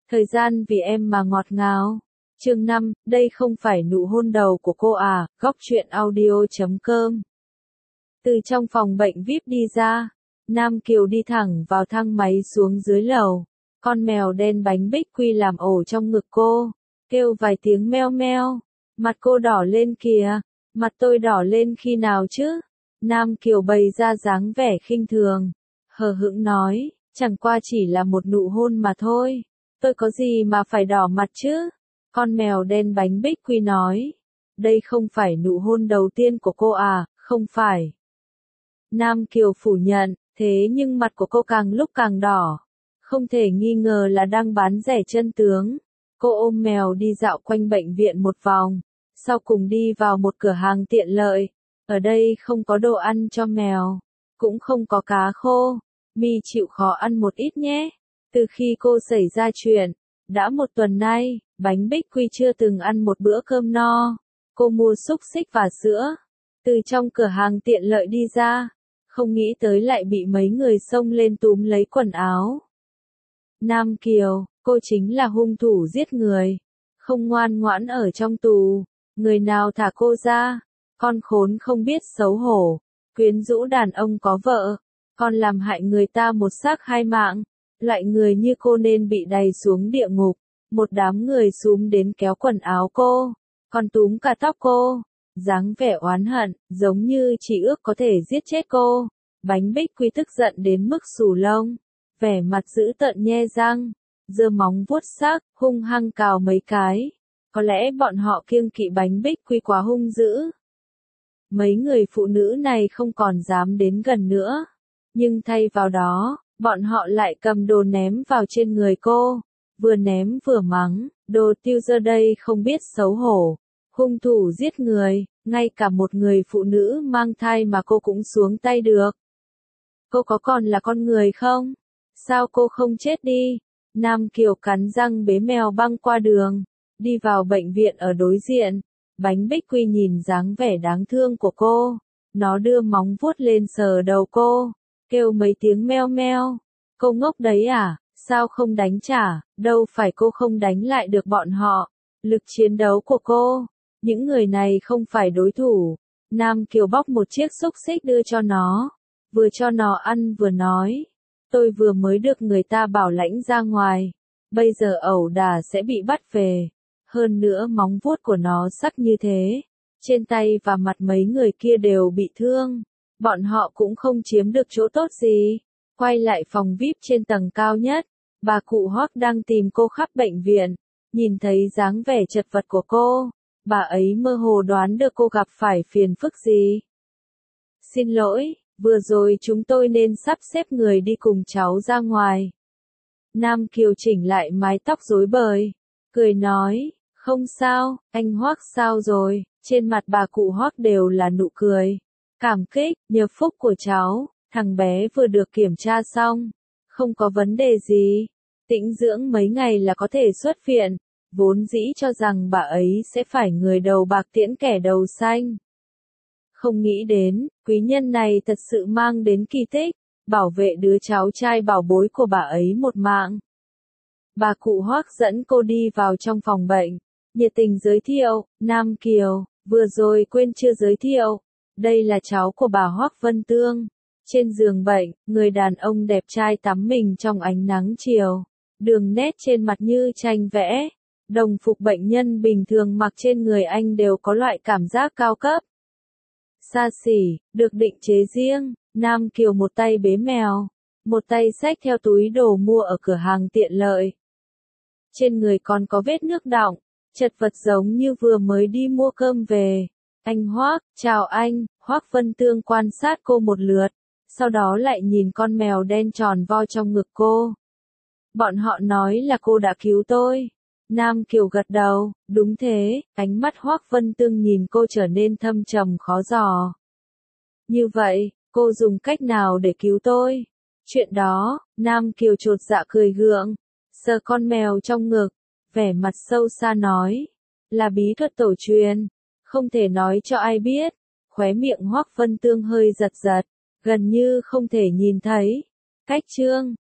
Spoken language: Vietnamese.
Thời gian vì em mà ngọt ngào. Chương 5, đây không phải nụ hôn đầu của cô à, góc truyện audio.com. Từ trong phòng bệnh VIP đi ra, Nam Kiều đi thẳng vào thang máy xuống dưới lầu. Con mèo đen bánh bích quy làm ổ trong ngực cô, kêu vài tiếng meo meo. Mặt cô đỏ lên kìa, mặt tôi đỏ lên khi nào chứ? Nam Kiều bày ra dáng vẻ khinh thường, hờ hững nói, chẳng qua chỉ là một nụ hôn mà thôi. Tôi có gì mà phải đỏ mặt chứ? Con mèo đen bánh bích quy nói. Đây không phải nụ hôn đầu tiên của cô à, không phải. Nam Kiều phủ nhận, thế nhưng mặt của cô càng lúc càng đỏ. Không thể nghi ngờ là đang bán rẻ chân tướng. Cô ôm mèo đi dạo quanh bệnh viện một vòng, sau cùng đi vào một cửa hàng tiện lợi. Ở đây không có đồ ăn cho mèo, cũng không có cá khô. Mi chịu khó ăn một ít nhé. Từ khi cô xảy ra chuyện, đã một tuần nay, bánh bích quy chưa từng ăn một bữa cơm no. Cô mua xúc xích và sữa, từ trong cửa hàng tiện lợi đi ra, không nghĩ tới lại bị mấy người xông lên túm lấy quần áo. Nam Kiều, cô chính là hung thủ giết người, không ngoan ngoãn ở trong tù, người nào thả cô ra? Con khốn không biết xấu hổ, quyến rũ đàn ông có vợ, còn làm hại người ta một xác hai mạng. Loại người như cô nên bị đày xuống địa ngục. Một đám người xúm đến kéo quần áo cô, còn túm cả tóc cô, dáng vẻ oán hận, giống như chỉ ước có thể giết chết cô. Bánh bích quy tức giận đến mức xù lông, vẻ mặt dữ tợn nhe răng, giơ móng vuốt sắc, hung hăng cào mấy cái. Có lẽ bọn họ kiêng kỵ bánh bích quy quá hung dữ. Mấy người phụ nữ này không còn dám đến gần nữa, nhưng thay vào đó, bọn họ lại cầm đồ ném vào trên người cô, vừa ném vừa mắng, đồ tiêu dơ đây không biết xấu hổ, hung thủ giết người, ngay cả một người phụ nữ mang thai mà cô cũng xuống tay được. Cô có còn là con người không? Sao cô không chết đi? Nam Kiều cắn răng bế mèo băng qua đường, đi vào bệnh viện ở đối diện. Bánh bích quy nhìn dáng vẻ đáng thương của cô, nó đưa móng vuốt lên sờ đầu cô, kêu mấy tiếng meo meo. Cô ngốc đấy à, sao không đánh trả? Đâu phải cô không đánh lại được bọn họ. Lực chiến đấu của cô, những người này không phải đối thủ. Nam Kiều bóc một chiếc xúc xích đưa cho nó, vừa cho nó ăn vừa nói, tôi vừa mới được người ta bảo lãnh ra ngoài, bây giờ ẩu đả sẽ bị bắt về. Hơn nữa móng vuốt của nó sắc như thế, trên tay và mặt mấy người kia đều bị thương, bọn họ cũng không chiếm được chỗ tốt gì. Quay lại phòng VIP trên tầng cao nhất, bà cụ Hoắc đang tìm cô khắp bệnh viện, nhìn thấy dáng vẻ chật vật của cô, bà ấy mơ hồ đoán được cô gặp phải phiền phức gì. Xin lỗi, vừa rồi chúng tôi nên sắp xếp người đi cùng cháu ra ngoài. Nam Kiều chỉnh lại mái tóc rối bời, cười nói, không sao, anh Hoắc sao rồi? Trên mặt bà cụ Hoắc đều là nụ cười, cảm kích, nhờ phúc của cháu. Thằng bé vừa được kiểm tra xong, không có vấn đề gì, tĩnh dưỡng mấy ngày là có thể xuất viện, vốn dĩ cho rằng bà ấy sẽ phải người đầu bạc tiễn kẻ đầu xanh. Không nghĩ đến, quý nhân này thật sự mang đến kỳ tích, bảo vệ đứa cháu trai bảo bối của bà ấy một mạng. Bà cụ Hoắc dẫn cô đi vào trong phòng bệnh, nhiệt tình giới thiệu, Nam Kiều, vừa rồi quên chưa giới thiệu, đây là cháu của bà Hoắc Vân Tương. Trên giường bệnh, người đàn ông đẹp trai tắm mình trong ánh nắng chiều, đường nét trên mặt như tranh vẽ, đồng phục bệnh nhân bình thường mặc trên người anh đều có loại cảm giác cao cấp. Xa xỉ, được định chế riêng, Nam Kiều một tay bế mèo, một tay xách theo túi đồ mua ở cửa hàng tiện lợi. Trên người còn có vết nước đọng, chật vật giống như vừa mới đi mua cơm về. Anh Hoắc, chào anh. Hoắc Vân Tương quan sát cô một lượt, sau đó lại nhìn con mèo đen tròn vo trong ngực cô. Bọn họ nói là cô đã cứu tôi. Nam Kiều gật đầu, đúng thế, ánh mắt Hoắc Vân Tương nhìn cô trở nên thâm trầm khó dò. Như vậy, cô dùng cách nào để cứu tôi? Chuyện đó, Nam Kiều chột dạ cười gượng, sờ con mèo trong ngực, vẻ mặt sâu xa nói, là bí thuật tổ truyền, không thể nói cho ai biết. Khóe miệng Hoắc Vân Tương hơi giật giật, gần như không thể nhìn thấy. Cách chương